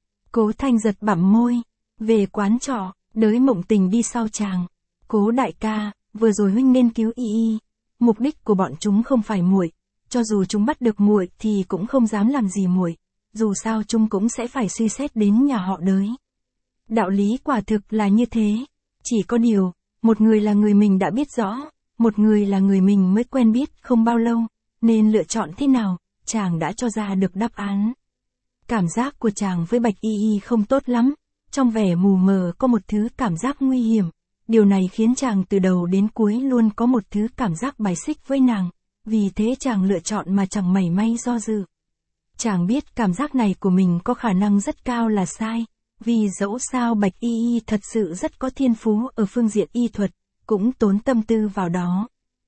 Cố Thanh Giật bặm môi, về quán trọ, Đới Mộng Tình đi sau chàng. Cố đại ca, vừa rồi huynh nên cứu Y Y, mục đích của bọn chúng không phải muội, cho dù chúng bắt được muội thì cũng không dám làm gì muội, dù sao chúng cũng sẽ phải suy xét đến nhà họ Đới. Đạo lý quả thực là như thế, chỉ có điều, một người là người mình đã biết rõ, một người là người mình mới quen biết không bao lâu, nên lựa chọn thế nào, chàng đã cho ra được đáp án. Cảm giác của chàng với Bạch Y Y không tốt lắm, trong vẻ mù mờ có một thứ cảm giác nguy hiểm, điều này khiến chàng từ đầu đến cuối luôn có một thứ cảm giác bài xích với nàng, vì thế chàng lựa chọn mà chẳng mảy may do dự. Chàng biết cảm giác này của mình có khả năng rất cao là sai, vì dẫu sao Bạch Y Y thật sự rất có thiên phú ở phương diện y thuật, cũng tốn tâm tư vào đó.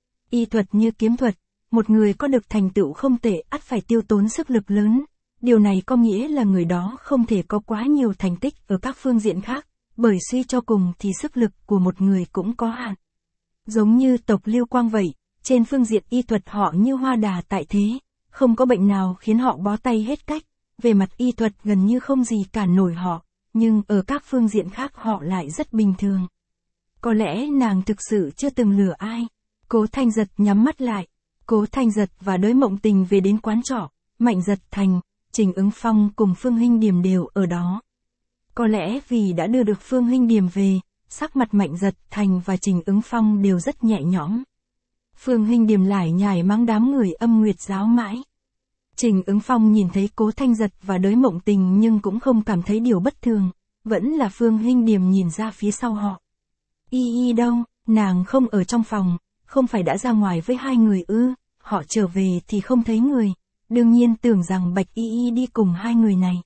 Y thuật như kiếm thuật, một người có được thành tựu không tệ ắt phải tiêu tốn sức lực lớn, điều này có nghĩa là người đó không thể có quá nhiều thành tích ở các phương diện khác, bởi suy cho cùng thì sức lực của một người cũng có hạn. Giống như tộc Lưu Quang vậy, trên phương diện y thuật họ như hoa đà tại thế, không có bệnh nào khiến họ bó tay hết cách, về mặt y thuật gần như không gì cản nổi họ, nhưng ở các phương diện khác họ lại rất bình thường. Có lẽ nàng thực sự chưa từng lừa ai. Cố Thanh Giật nhắm mắt lại. Cố Thanh Giật và Đới Mộng Tình về đến quán trọ, Mạnh Giật Thành, Trình Ứng Phong cùng Phương Hinh Điềm đều ở đó. Có lẽ vì đã đưa được Phương Hinh Điềm về, sắc mặt Mạnh Giật Thành và Trình Ứng Phong đều rất nhẹ nhõm. Phương Hinh Điềm lải nhải mắng đám người Âm Nguyệt giáo mãi. Trình Ứng Phong nhìn thấy Cố Thanh Giật và Đới Mộng Tình nhưng cũng không cảm thấy điều bất thường, vẫn là Phương Hinh Điềm nhìn ra phía sau họ. Y Y đâu, nàng không ở trong phòng, không phải đã ra ngoài với hai người ư, họ trở về thì không thấy người, đương nhiên tưởng rằng Bạch Y Y đi cùng hai người này.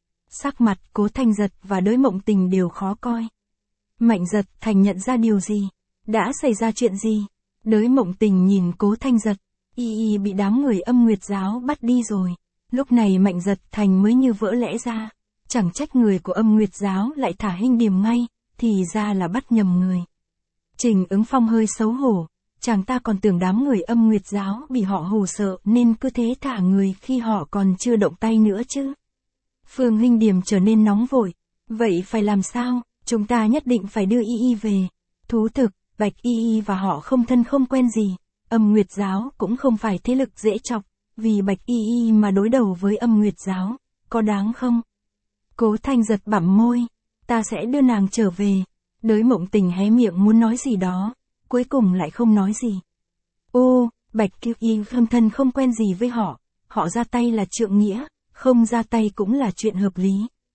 Sắc mặt Cố Thanh Giật và Đới Mộng Tình đều khó coi. Mạnh Giật Thành nhận ra điều gì? Đã xảy ra chuyện gì? Đới Mộng Tình nhìn Cố Thanh Giật, Y Y bị đám người Âm Nguyệt giáo bắt đi rồi. Lúc này Mạnh Giật Thành mới như vỡ lẽ ra, chẳng trách người của Âm Nguyệt giáo lại thả Hinh Điềm ngay, thì ra là bắt nhầm người. Trình Ứng Phong hơi xấu hổ, chàng ta còn tưởng đám người Âm Nguyệt giáo bị họ hù sợ nên cứ thế thả người khi họ còn chưa động tay nữa chứ. Phương Hinh Điềm trở nên nóng vội, vậy phải làm sao, chúng ta nhất định phải đưa Y Y về. Thú thực, Bạch Y Y và họ không thân không quen gì, Âm Nguyệt giáo cũng không phải thế lực dễ chọc, vì Bạch Y Y mà đối đầu với Âm Nguyệt giáo, có đáng không? Cố Thanh Giật bặm môi, ta sẽ đưa nàng trở về. Đới Mộng Tình hé miệng muốn nói gì đó, cuối cùng lại không nói gì. Ô, Bạch Kiều Y không thân không quen gì với họ ra tay là trượng nghĩa, không ra tay cũng là chuyện hợp lý.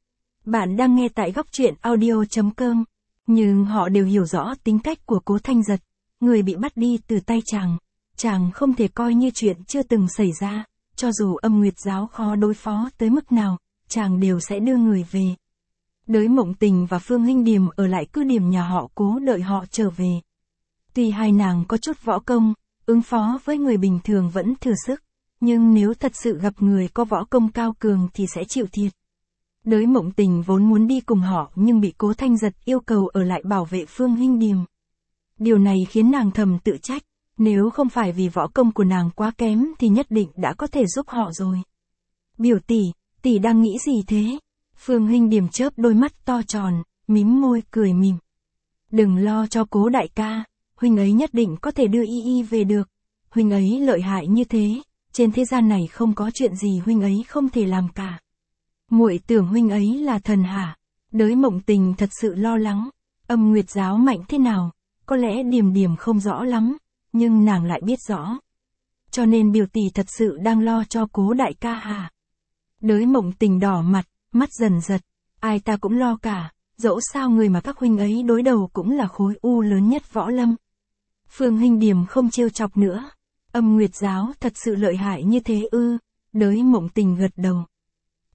Bạn đang nghe tại góc truyện audio.com, nhưng họ đều hiểu rõ tính cách của Cố Thanh Giật, người bị bắt đi từ tay chàng không thể coi như chuyện chưa từng xảy ra, cho dù Âm Nguyệt giáo khó đối phó tới mức nào, chàng đều sẽ đưa người về. Đới Mộng Tình và Phương Hinh Điềm ở lại cứ điểm nhà họ Cố đợi họ trở về. Tuy hai nàng có chút võ công, ứng phó với người bình thường vẫn thừa sức, nhưng nếu thật sự gặp người có võ công cao cường thì sẽ chịu thiệt. Đới Mộng Tình vốn muốn đi cùng họ nhưng bị Cố Thanh Giật yêu cầu ở lại bảo vệ Phương Hinh Điềm. Điều này khiến nàng thầm tự trách, nếu không phải vì võ công của nàng quá kém thì nhất định đã có thể giúp họ rồi. Biểu tỷ đang nghĩ gì thế? Phương Hinh Điềm chớp đôi mắt to tròn, mím môi cười mỉm. Đừng lo cho Cố đại ca, huynh ấy nhất định có thể đưa Y Y về được. Huynh ấy lợi hại như thế, trên thế gian này không có chuyện gì huynh ấy không thể làm cả. Muội tưởng huynh ấy là thần hả? Đới Mộng Tình thật sự lo lắng, Âm Nguyệt giáo mạnh thế nào, có lẽ Điềm không rõ lắm, nhưng nàng lại biết rõ. Cho nên biểu tỷ thật sự đang lo cho Cố đại ca hả? Đới Mộng Tình đỏ mặt, mắt dần giật, ai ta cũng lo cả, dẫu sao người mà các huynh ấy đối đầu cũng là khối u lớn nhất võ lâm. Phương Hinh Điềm không trêu chọc nữa. Âm Nguyệt giáo thật sự lợi hại như thế ư? Đới Mộng Tình gật đầu.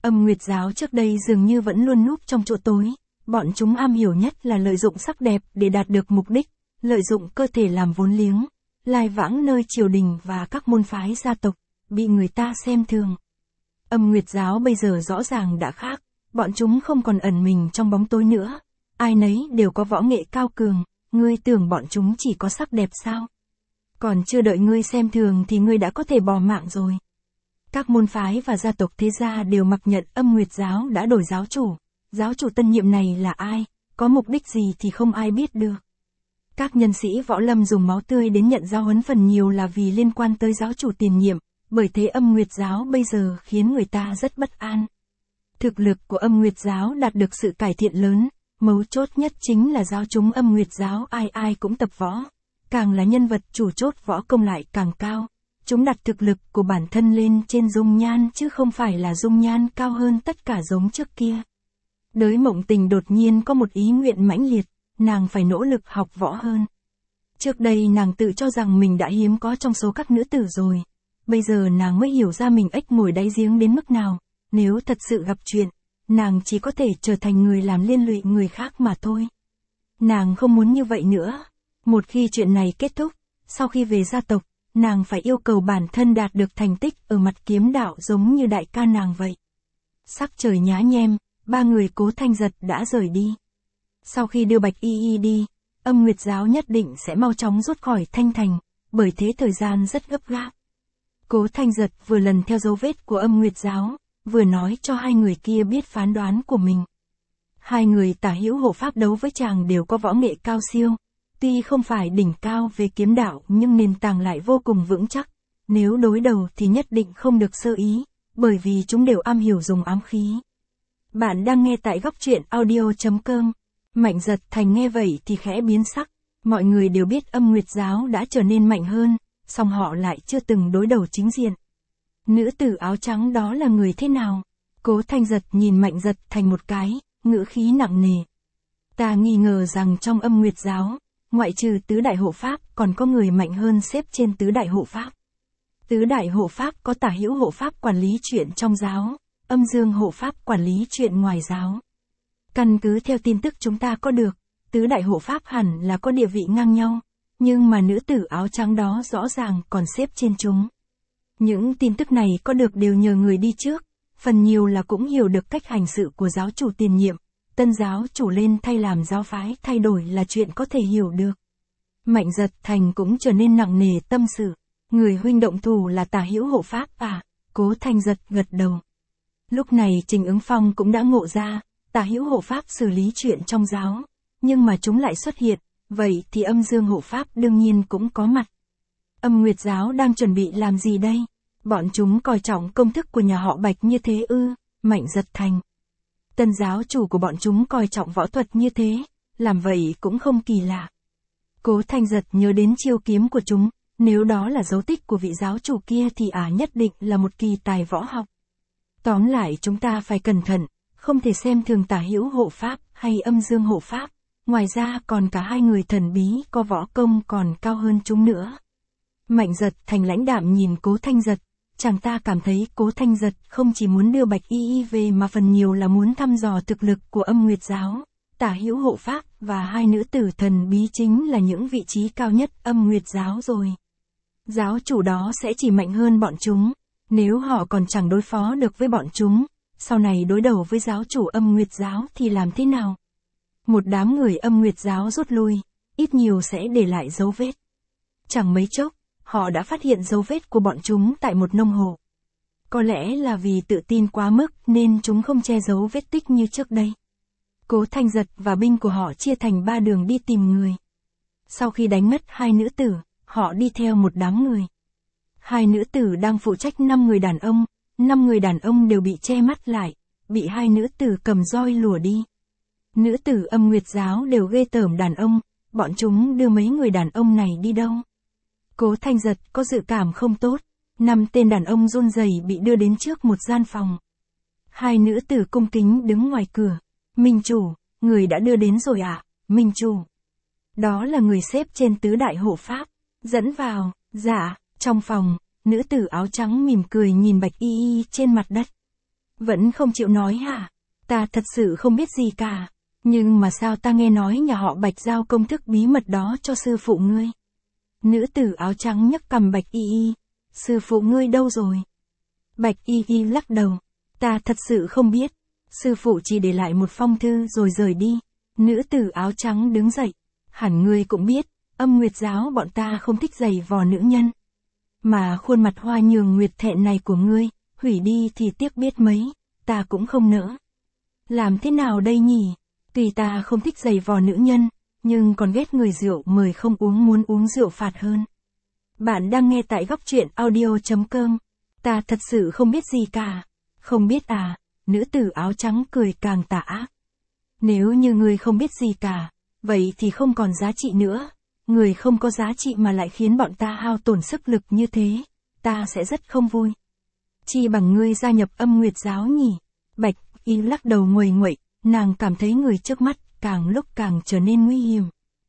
Âm Nguyệt giáo trước đây dường như vẫn luôn núp trong chỗ tối, bọn chúng am hiểu nhất là lợi dụng sắc đẹp để đạt được mục đích, lợi dụng cơ thể làm vốn liếng, lai vãng nơi triều đình và các môn phái gia tộc, bị người ta xem thường. Âm Nguyệt giáo bây giờ rõ ràng đã khác, bọn chúng không còn ẩn mình trong bóng tối nữa, ai nấy đều có võ nghệ cao cường, ngươi tưởng bọn chúng chỉ có sắc đẹp sao? Còn chưa đợi ngươi xem thường thì ngươi đã có thể bỏ mạng rồi. Các môn phái và gia tộc thế gia đều mặc nhận Âm Nguyệt giáo đã đổi giáo chủ tân nhiệm này là ai, có mục đích gì thì không ai biết được. Các nhân sĩ võ lâm dùng máu tươi đến nhận giáo huấn phần nhiều là vì liên quan tới giáo chủ tiền nhiệm, bởi thế Âm Nguyệt giáo bây giờ khiến người ta rất bất an. Thực lực của Âm Nguyệt giáo đạt được sự cải thiện lớn, mấu chốt nhất chính là giáo chúng Âm Nguyệt giáo ai ai cũng tập võ, càng là nhân vật chủ chốt võ công lại càng cao. Chúng đặt thực lực của bản thân lên trên dung nhan chứ không phải là dung nhan cao hơn tất cả giống trước kia. Đới Mộng Tình đột nhiên có một ý nguyện mãnh liệt, nàng phải nỗ lực học võ hơn. Trước đây nàng tự cho rằng mình đã hiếm có trong số các nữ tử rồi. Bây giờ nàng mới hiểu ra mình ếch ngồi đáy giếng đến mức nào, nếu thật sự gặp chuyện, nàng chỉ có thể trở thành người làm liên lụy người khác mà thôi. Nàng không muốn như vậy nữa. Một khi chuyện này kết thúc, sau khi về gia tộc, nàng phải yêu cầu bản thân đạt được thành tích ở mặt kiếm đạo giống như đại ca nàng vậy. Sắc trời nhá nhem, ba người Cố Thanh Giật đã rời đi. Sau khi đưa Bạch Y Y đi, Âm Nguyệt giáo nhất định sẽ mau chóng rút khỏi Thanh Thành, bởi thế thời gian rất gấp gáp. Cố Thanh Giật vừa lần theo dấu vết của Âm Nguyệt giáo, vừa nói cho hai người kia biết phán đoán của mình. Hai người tả hữu hộ pháp đấu với chàng đều có võ nghệ cao siêu, tuy không phải đỉnh cao về kiếm đạo nhưng nền tảng lại vô cùng vững chắc, nếu đối đầu thì nhất định không được sơ ý, bởi vì chúng đều am hiểu dùng ám khí. Bạn đang nghe tại góc truyện audio.com. Mạnh Giật Thành nghe vậy thì khẽ biến sắc, mọi người đều biết Âm Nguyệt giáo đã trở nên mạnh hơn, song họ lại chưa từng đối đầu chính diện. Nữ tử áo trắng đó là người thế nào? Cố Thanh Giật nhìn Mạnh Giật Thành một cái, ngữ khí nặng nề. Ta nghi ngờ rằng trong Âm Nguyệt giáo, ngoại trừ tứ đại hộ pháp còn có người mạnh hơn xếp trên tứ đại hộ pháp. Tứ đại hộ pháp có tả hữu hộ pháp quản lý chuyện trong giáo, âm dương hộ pháp quản lý chuyện ngoài giáo. Căn cứ theo tin tức chúng ta có được, tứ đại hộ pháp hẳn là có địa vị ngang nhau, nhưng mà nữ tử áo trắng đó rõ ràng còn xếp trên chúng. Những tin tức này có được đều nhờ người đi trước, phần nhiều là cũng hiểu được cách hành sự của giáo chủ tiền nhiệm, tân giáo chủ lên thay làm giáo phái thay đổi là chuyện có thể hiểu được. Mạnh Giật Thành cũng trở nên nặng nề tâm sự, người huynh động thủ là tả hữu hộ pháp à? Cố Thanh Giật gật đầu. Lúc này Trình Ứng Phong cũng đã ngộ ra, tả hữu hộ pháp xử lý chuyện trong giáo, nhưng mà chúng lại xuất hiện, vậy thì âm dương hộ pháp đương nhiên cũng có mặt. Âm Nguyệt giáo đang chuẩn bị làm gì đây? Bọn chúng coi trọng công thức của nhà họ Bạch như thế ư? Mạnh Giật Thành. Tân giáo chủ của bọn chúng coi trọng võ thuật như thế, làm vậy cũng không kỳ lạ. Cố Thanh Giật nhớ đến chiêu kiếm của chúng, nếu đó là dấu tích của vị giáo chủ kia thì nhất định là một kỳ tài võ học. Tóm lại chúng ta phải cẩn thận, không thể xem thường tả hữu hộ pháp hay âm dương hộ pháp, ngoài ra còn cả hai người thần bí có võ công còn cao hơn chúng nữa. Mạnh Giật Thành lãnh đạm nhìn Cố Thanh Giật, chàng ta cảm thấy Cố Thanh Giật không chỉ muốn đưa Bạch Y Y về mà phần nhiều là muốn thăm dò thực lực của Âm Nguyệt giáo, tả hữu hộ pháp và hai nữ tử thần bí chính là những vị trí cao nhất Âm Nguyệt giáo rồi. Giáo chủ đó sẽ chỉ mạnh hơn bọn chúng, nếu họ còn chẳng đối phó được với bọn chúng, sau này đối đầu với giáo chủ Âm Nguyệt giáo thì làm thế nào? Một đám người Âm Nguyệt giáo rút lui, ít nhiều sẽ để lại dấu vết. Chẳng mấy chốc, họ đã phát hiện dấu vết của bọn chúng tại một nông hộ. Có lẽ là vì tự tin quá mức nên chúng không che giấu vết tích như trước đây. Cố Thanh Giật và binh của họ chia thành 3 đường đi tìm người. Sau khi đánh mất hai nữ tử, họ đi theo một đám người. Hai nữ tử đang phụ trách 5 người đàn ông, 5 người đàn ông đều bị che mắt lại, bị hai nữ tử cầm roi lùa đi. Nữ tử Âm Nguyệt giáo đều ghê tởm đàn ông, bọn chúng đưa mấy người đàn ông này đi đâu? Cố Thanh Giật có dự cảm không tốt, 5 tên đàn ông run rẩy bị đưa đến trước một gian phòng. Hai nữ tử cung kính đứng ngoài cửa. Minh chủ, người đã đưa đến rồi ạ, Minh chủ. Đó là người xếp trên tứ đại hộ pháp, dẫn vào, dạ, trong phòng, nữ tử áo trắng mỉm cười nhìn Bạch Y Y trên mặt đất. Vẫn không chịu nói hả? Ta thật sự không biết gì cả. Nhưng mà sao ta nghe nói nhà họ Bạch giao công thức bí mật đó cho sư phụ ngươi? Nữ tử áo trắng nhấc cằm Bạch Y Y. Sư phụ ngươi đâu rồi? Bạch Y Y lắc đầu. Ta thật sự không biết. Sư phụ chỉ để lại một phong thư rồi rời đi. Nữ tử áo trắng đứng dậy. Hẳn ngươi cũng biết, Âm Nguyệt giáo bọn ta không thích giày vò nữ nhân. Mà khuôn mặt hoa nhường nguyệt thẹn này của ngươi, hủy đi thì tiếc biết mấy, ta cũng không nỡ. Làm thế nào đây nhỉ? Tuy ta không thích giày vò nữ nhân, nhưng còn ghét người rượu mời không uống muốn uống rượu phạt hơn. Bạn đang nghe tại góc truyện audio.com. Ta thật sự không biết gì cả. Không biết à? Nữ tử áo trắng cười càng tà ác. Nếu như ngươi không biết gì cả, vậy thì không còn giá trị nữa. Người không có giá trị mà lại khiến bọn ta hao tổn sức lực như thế, ta sẽ rất không vui. Chi bằng ngươi gia nhập Âm Nguyệt giáo nhỉ? Bạch Y lắc đầu nguầy nguậy, nàng cảm thấy người trước mắt càng lúc càng trở nên nguy hiểm.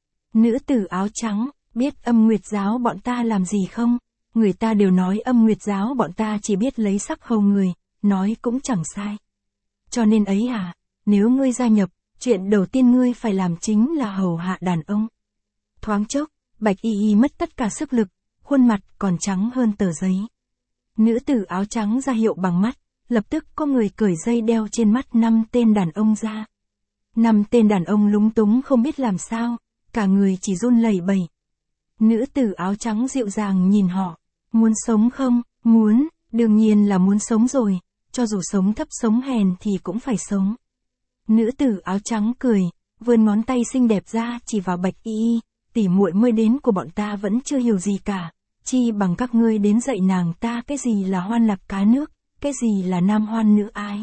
Nữ tử áo trắng, biết Âm Nguyệt giáo bọn ta làm gì không? Người ta đều nói Âm Nguyệt giáo bọn ta chỉ biết lấy sắc hầu người, nói cũng chẳng sai. Cho nên ấy à, nếu ngươi gia nhập, chuyện đầu tiên ngươi phải làm chính là hầu hạ đàn ông. Thoáng chốc, Bạch Y Y mất tất cả sức lực, khuôn mặt còn trắng hơn tờ giấy. Nữ tử áo trắng ra hiệu bằng mắt, lập tức có người cởi dây đeo trên mắt 5 tên đàn ông ra. 5 tên đàn ông lúng túng không biết làm sao, cả người chỉ run lẩy bẩy. Nữ tử áo trắng dịu dàng nhìn họ, muốn sống không? Muốn, đương nhiên là muốn sống rồi, cho dù sống thấp sống hèn thì cũng phải sống. Nữ tử áo trắng cười, vươn ngón tay xinh đẹp ra chỉ vào Bạch Y Y. Tỉ muội mới đến của bọn ta vẫn chưa hiểu gì cả, chi bằng các ngươi đến dạy nàng ta cái gì là hoan lạc cá nước, cái gì là nam hoan nữ ái.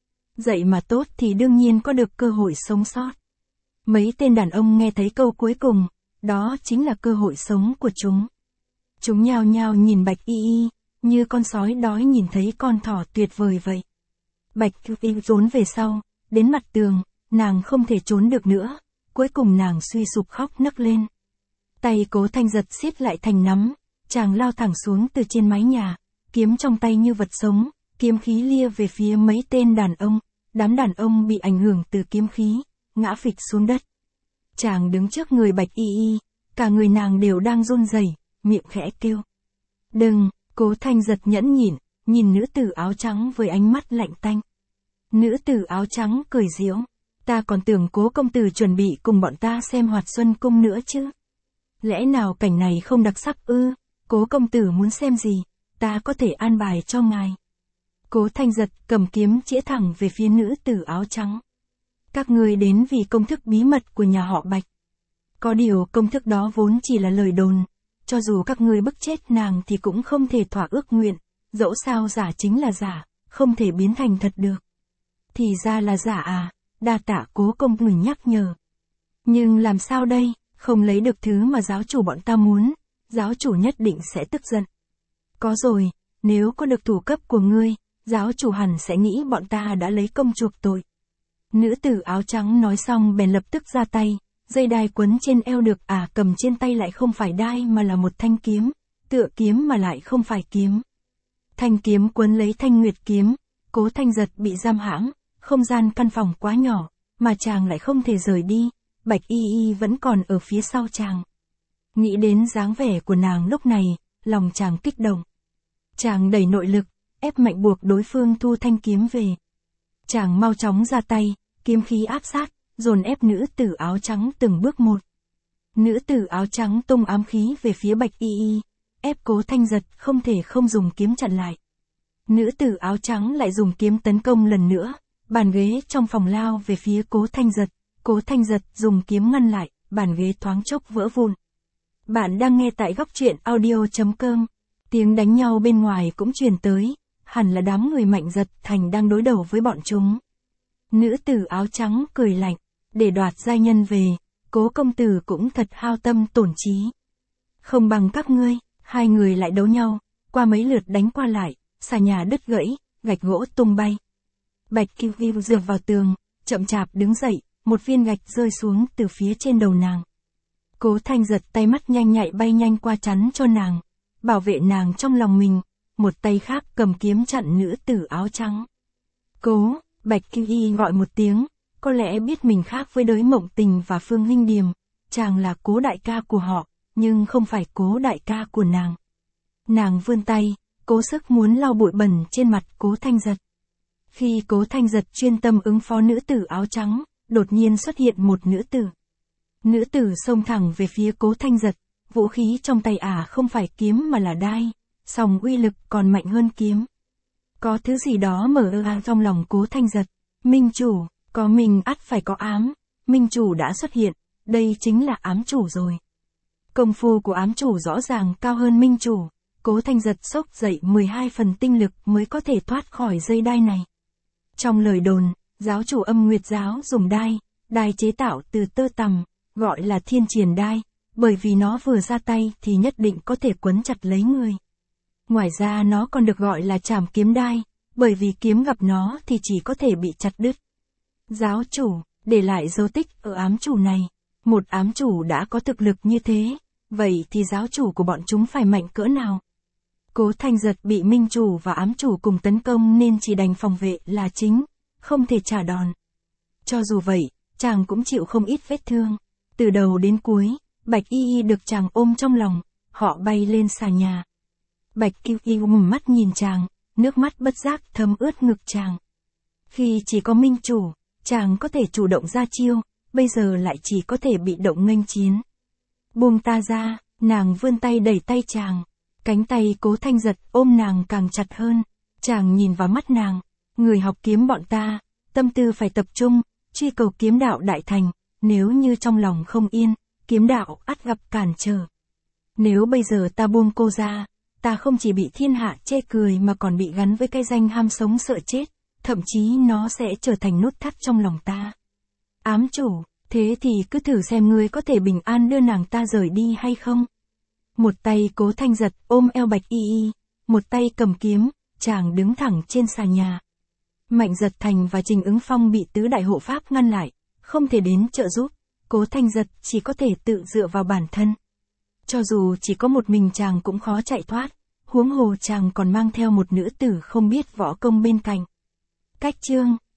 Dạy mà tốt thì đương nhiên có được cơ hội sống sót. Mấy tên đàn ông nghe thấy câu cuối cùng, đó chính là cơ hội sống của chúng. Chúng nhao nhao nhìn Bạch Y Y, như con sói đói nhìn thấy con thỏ tuyệt vời vậy. Bạch Y Y trốn về sau, đến mặt tường, nàng không thể trốn được nữa, cuối cùng nàng suy sụp khóc nấc lên. Tay Cố Thanh Giật siết lại thành nắm, chàng lao thẳng xuống từ trên mái nhà, kiếm trong tay như vật sống, kiếm khí lia về phía mấy tên đàn ông, đám đàn ông bị ảnh hưởng từ kiếm khí, ngã phịch xuống đất. Chàng đứng trước người Bạch Y Y, cả người nàng đều đang run rẩy, miệng khẽ kêu. Đừng, Cố Thanh Giật nhẫn nhịn, nhìn nữ tử áo trắng với ánh mắt lạnh tanh. Nữ tử áo trắng cười giễu, ta còn tưởng Cố công tử chuẩn bị cùng bọn ta xem Hoạt Xuân Cung nữa chứ. Lẽ nào cảnh này không đặc sắc ư? Cố công tử muốn xem gì, ta có thể an bài cho ngài. Cố Thanh Giật cầm kiếm chĩa thẳng về phía nữ tử áo trắng. Các ngươi đến vì công thức bí mật của nhà họ Bạch. Có điều công thức đó vốn chỉ là lời đồn, cho dù các ngươi bức chết nàng thì cũng không thể thỏa ước nguyện, dẫu sao giả chính là giả, không thể biến thành thật được. Thì ra là giả à, đa tạ Cố công tử nhắc nhở. Nhưng làm sao đây? Không lấy được thứ mà giáo chủ bọn ta muốn, giáo chủ nhất định sẽ tức giận. Có rồi, nếu có được thủ cấp của ngươi, giáo chủ hẳn sẽ nghĩ bọn ta đã lấy công chuộc tội. Nữ tử áo trắng nói xong bèn lập tức ra tay, dây đai quấn trên eo được cầm trên tay lại không phải đai mà là một thanh kiếm, tựa kiếm mà lại không phải kiếm. Thanh kiếm quấn lấy thanh nguyệt kiếm, Cố Thanh Giật bị giam hãm, không gian căn phòng quá nhỏ, mà chàng lại không thể rời đi. Bạch Y Y vẫn còn ở phía sau chàng. Nghĩ đến dáng vẻ của nàng lúc này, lòng chàng kích động. Chàng đẩy nội lực, ép mạnh buộc đối phương thu thanh kiếm về. Chàng mau chóng ra tay, kiếm khí áp sát, dồn ép nữ tử áo trắng từng bước một. Nữ tử áo trắng tung ám khí về phía Bạch Y Y, ép Cố Thanh Giật không thể không dùng kiếm chặn lại. Nữ tử áo trắng lại dùng kiếm tấn công lần nữa, bàn ghế trong phòng lao về phía Cố Thanh Giật. Cố Thanh Giật dùng kiếm ngăn lại, bàn ghế thoáng chốc vỡ vụn. Bạn đang nghe tại góc truyện audio.com. Tiếng đánh nhau bên ngoài cũng truyền tới, hẳn là đám người Mạnh Giật Thành đang đối đầu với bọn chúng. Nữ tử áo trắng cười lạnh, để đoạt giai nhân về, Cố công tử cũng thật hao tâm tổn trí. Không bằng các ngươi, hai người lại đấu nhau, qua mấy lượt đánh qua lại, xà nhà đứt gãy, gạch gỗ tung bay. Bạch Kiều Viu dựa vào tường, chậm chạp đứng dậy. Một viên gạch rơi xuống từ phía trên đầu nàng. Cố Thanh Giật tay mắt nhanh nhạy bay nhanh qua chắn cho nàng, bảo vệ nàng trong lòng mình, một tay khác cầm kiếm chặn nữ tử áo trắng. Cố, Bạch Kim Y gọi một tiếng, có lẽ biết mình khác với Đới Mộng Tình và Phương Hinh Điềm, chàng là Cố đại ca của họ, nhưng không phải Cố đại ca của nàng. Nàng vươn tay, cố sức muốn lau bụi bẩn trên mặt Cố Thanh Giật. Khi Cố Thanh Giật chuyên tâm ứng phó nữ tử áo trắng, đột nhiên xuất hiện một nữ tử. Nữ tử xông thẳng về phía Cố Thanh Giật, vũ khí trong tay không phải kiếm mà là đai, song uy lực còn mạnh hơn kiếm. Có thứ gì đó mở trong lòng Cố Thanh Giật. Minh chủ, có mình ắt phải có ám, minh chủ đã xuất hiện, đây chính là ám chủ rồi. Công phu của ám chủ rõ ràng cao hơn minh chủ, Cố Thanh Giật xốc dậy 12 phần tinh lực mới có thể thoát khỏi dây đai này. Trong lời đồn, giáo chủ Âm Nguyệt giáo dùng đai chế tạo từ tơ tằm, gọi là thiên triền đai, bởi vì nó vừa ra tay thì nhất định có thể quấn chặt lấy người. Ngoài ra nó còn được gọi là trảm kiếm đai, bởi vì kiếm gặp nó thì chỉ có thể bị chặt đứt. Giáo chủ, để lại dấu tích ở ám chủ này. Một ám chủ đã có thực lực như thế, vậy thì giáo chủ của bọn chúng phải mạnh cỡ nào? Cố Thanh Giật bị minh chủ và ám chủ cùng tấn công nên chỉ đành phòng vệ là chính, không thể trả đòn. Cho dù vậy, chàng cũng chịu không ít vết thương. Từ đầu đến cuối, Bạch Y được chàng ôm trong lòng, họ bay lên xà nhà. Bạch Kim Y ngùm mắt nhìn chàng, nước mắt bất giác thấm ướt ngực chàng. Khi chỉ có minh chủ, chàng có thể chủ động ra chiêu, bây giờ lại chỉ có thể bị động nghênh chiến. Buông ta ra, nàng vươn tay đẩy tay chàng. Cánh tay Cố Thanh Giật ôm nàng càng chặt hơn. Chàng nhìn vào mắt nàng, người học kiếm bọn ta, tâm tư phải tập trung, truy cầu kiếm đạo đại thành, nếu như trong lòng không yên, kiếm đạo ắt gặp cản trở. Nếu bây giờ ta buông cô ra, ta không chỉ bị thiên hạ chê cười mà còn bị gắn với cái danh ham sống sợ chết, thậm chí nó sẽ trở thành nút thắt trong lòng ta. Ám chủ, thế thì cứ thử xem ngươi có thể bình an đưa nàng ta rời đi hay không. Một tay Cố Thanh Giật ôm eo Bạch Y, một tay cầm kiếm, chàng đứng thẳng trên xà nhà. Mạnh Giật Thành và Trình Ứng Phong bị tứ đại hộ pháp ngăn lại, không thể đến trợ giúp, Cố Thanh Giật chỉ có thể tự dựa vào bản thân. Cho dù chỉ có một mình chàng cũng khó chạy thoát, huống hồ chàng còn mang theo một nữ tử không biết võ công bên cạnh. Cách chương